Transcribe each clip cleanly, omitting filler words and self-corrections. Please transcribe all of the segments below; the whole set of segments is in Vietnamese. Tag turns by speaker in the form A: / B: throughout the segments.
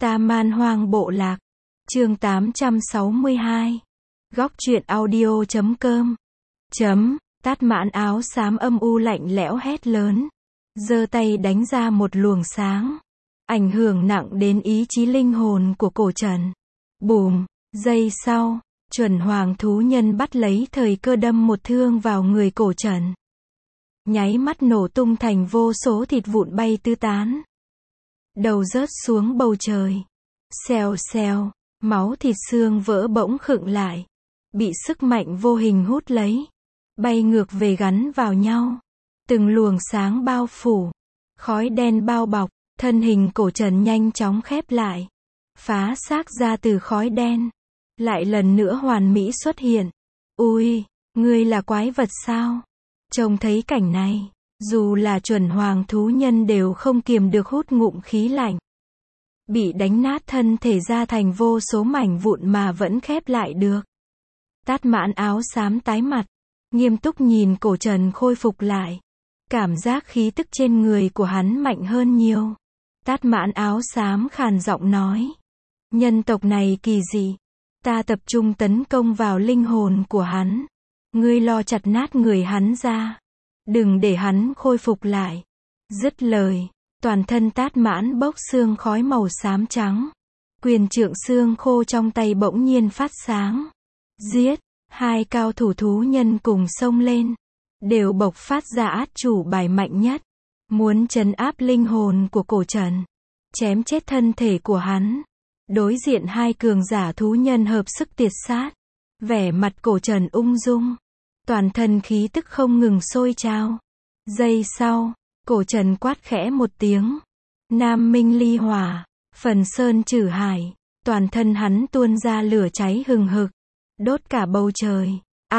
A: Ta Man Hoang Bộ Lạc. Chương 862. Góc truyện audio.com. Tát Mãn áo xám âm u lạnh lẽo hét lớn, giơ tay đánh ra một luồng sáng, ảnh hưởng nặng đến ý chí linh hồn của Cổ Trần. Bùm, giây sau, Chuẩn Hoàng thú nhân bắt lấy thời cơ đâm một thương vào người Cổ Trần. Nháy mắt nổ tung thành vô số thịt vụn bay tứ tán. Đầu rớt xuống bầu trời. Xèo xèo, máu thịt xương vỡ bỗng khựng lại, bị sức mạnh vô hình hút lấy, bay ngược về gắn vào nhau. Từng luồng sáng bao phủ, khói đen bao bọc, thân hình Cổ Trần nhanh chóng khép lại, phá xác ra từ khói đen, lại lần nữa hoàn mỹ xuất hiện. Ui, ngươi là quái vật sao? Trông thấy cảnh này, dù là Chuẩn Hoàng thú nhân đều không kiềm được hút ngụm khí lạnh. Bị đánh nát thân thể ra thành vô số mảnh vụn mà vẫn khép lại được. Tát Mãn áo xám tái mặt, nghiêm túc nhìn Cổ Trần khôi phục lại. Cảm giác khí tức trên người của hắn mạnh hơn nhiều. Tát Mãn áo xám khàn giọng nói. Nhân tộc này kỳ dị. Ta tập trung tấn công vào linh hồn của hắn. Ngươi lo chặt nát người hắn ra. Đừng để hắn khôi phục lại. Dứt lời, toàn thân Tát Mãn bốc xương khói màu xám trắng. Quyền trượng xương khô trong tay bỗng nhiên phát sáng. Giết, hai cao thủ thú nhân cùng xông lên. Đều bộc phát ra át chủ bài mạnh nhất. Muốn trấn áp linh hồn của Cổ Trần. Chém chết thân thể của hắn. Đối diện hai cường giả thú nhân hợp sức tiệt sát. Vẻ mặt Cổ Trần ung dung. Toàn thân khí tức không ngừng sôi trào. Giây sau, Cổ Trần quát khẽ một tiếng. Nam Minh Ly Hỏa, Phần Sơn Trử Hải. Toàn thân hắn tuôn ra lửa cháy hừng hực, đốt cả bầu trời.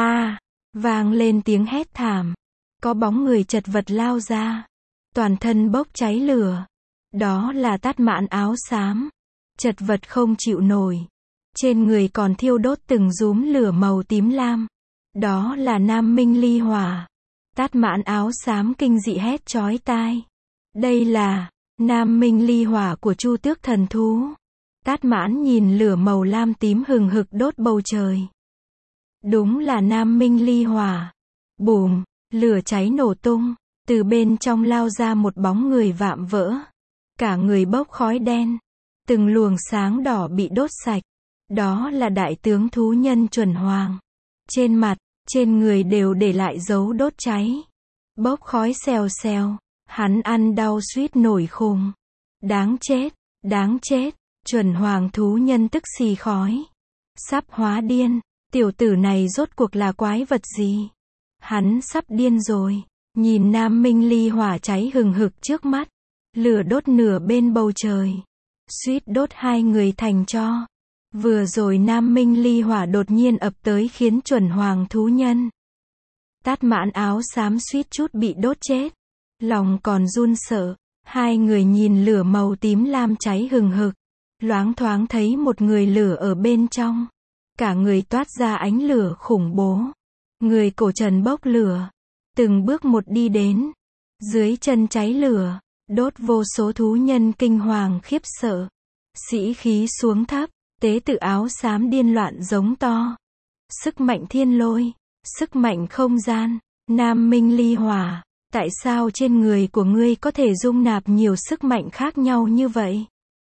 A: Vang lên tiếng hét thảm. Có bóng người chật vật lao ra. Toàn thân bốc cháy lửa. Đó là Tát Mãn áo xám. Chật vật không chịu nổi. Trên người còn thiêu đốt từng dúm lửa màu tím lam. Đó là Nam Minh Ly Hỏa. Tát Mãn áo xám kinh dị hét chói tai. Đây là Nam Minh Ly Hỏa của Chu Tước thần thú. Tát Mãn nhìn lửa màu lam tím hừng hực đốt bầu trời. Đúng là Nam Minh Ly Hỏa. Bùm, lửa cháy nổ tung, từ bên trong lao ra một bóng người vạm vỡ. Cả người bốc khói đen, từng luồng sáng đỏ bị đốt sạch. Đó là đại tướng thú nhân Chuẩn Hoàng. Trên mặt, trên người đều để lại dấu đốt cháy. Bốc khói xèo xèo, hắn ăn đau suýt nổi khùng. Đáng chết, đáng chết, Chuẩn Hoàng thú nhân tức xì khói. Sắp hóa điên, tiểu tử này rốt cuộc là quái vật gì? Hắn sắp điên rồi, nhìn Nam Minh Ly Hỏa cháy hừng hực trước mắt. Lửa đốt nửa bên bầu trời. Suýt đốt hai người thành tro. Vừa rồi Nam Minh Ly Hỏa đột nhiên ập tới khiến Chuẩn Hoàng thú nhân. Tát Mãn áo xám suýt chút bị đốt chết. Lòng còn run sợ. Hai người nhìn lửa màu tím lam cháy hừng hực. Loáng thoáng thấy một người lửa ở bên trong. Cả người toát ra ánh lửa khủng bố. Người Cổ Trần bốc lửa. Từng bước một đi đến. Dưới chân cháy lửa. Đốt vô số thú nhân kinh hoàng khiếp sợ. Sĩ khí xuống thấp. Tế tự áo xám điên loạn giống to. Sức mạnh thiên lôi. Sức mạnh không gian. Nam Minh Ly Hỏa. Tại sao trên người của ngươi có thể dung nạp nhiều sức mạnh khác nhau như vậy?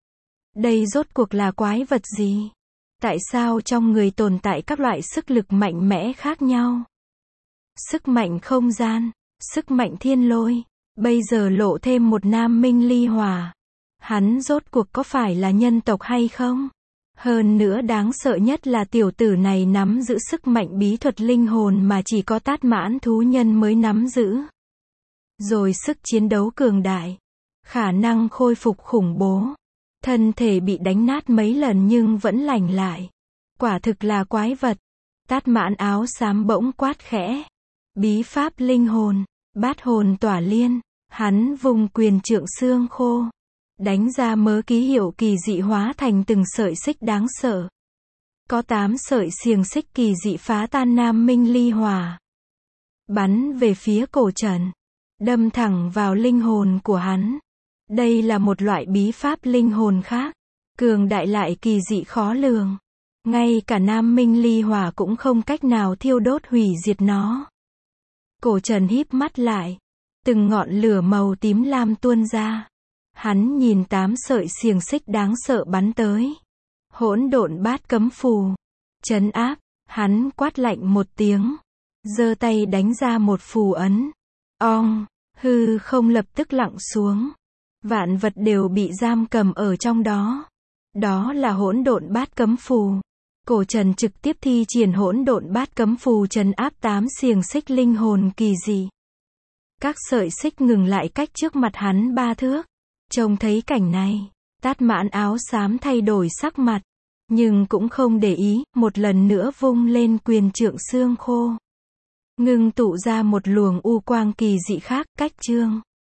A: Đây rốt cuộc là quái vật gì? Tại sao trong người tồn tại các loại sức lực mạnh mẽ khác nhau? Sức mạnh không gian. Sức mạnh thiên lôi. Bây giờ lộ thêm một Nam Minh Ly Hỏa. Hắn rốt cuộc có phải là nhân tộc hay không? Hơn nữa đáng sợ nhất là tiểu tử này nắm giữ sức mạnh bí thuật linh hồn mà chỉ có Tát Mãn thú nhân mới nắm giữ. Rồi sức chiến đấu cường đại. Khả năng khôi phục khủng bố. Thân thể bị đánh nát mấy lần nhưng vẫn lành lại. Quả thực là quái vật. Tát Mãn áo xám bỗng quát khẽ. Bí pháp linh hồn. Bát hồn tỏa liên. Hắn vùng quyền trượng xương khô. Đánh ra mớ ký hiệu kỳ dị hóa thành từng sợi xích đáng sợ. Có 8 sợi xiềng xích kỳ dị phá tan Nam Minh Ly Hỏa. Bắn về phía Cổ Trần. Đâm thẳng vào linh hồn của hắn. Đây là một loại bí pháp linh hồn khác. cường đại lại kỳ dị khó lường. Ngay cả Nam Minh ly hỏa cũng không cách nào thiêu đốt hủy diệt nó. Cổ Trần híp mắt lại. Từng ngọn lửa màu tím lam tuôn ra. Hắn nhìn 8 sợi xiềng xích đáng sợ bắn tới. Hỗn độn bát cấm phù. Trấn áp, hắn quát lạnh một tiếng. Giơ tay đánh ra một phù ấn. Ong, hư không lập tức lặng xuống. Vạn vật đều bị giam cầm ở trong đó. Đó là hỗn độn bát cấm phù. Cổ Trần trực tiếp thi triển hỗn độn bát cấm phù trấn áp 8 xiềng xích linh hồn kỳ dị. Các sợi xích ngừng lại cách trước mặt hắn 3 thước. Trông thấy cảnh này, Tát Mãn áo xám thay đổi sắc mặt, nhưng cũng không để ý, một lần nữa vung lên quyền trượng xương khô. Ngưng tụ ra một luồng u quang kỳ dị khác, cách chương.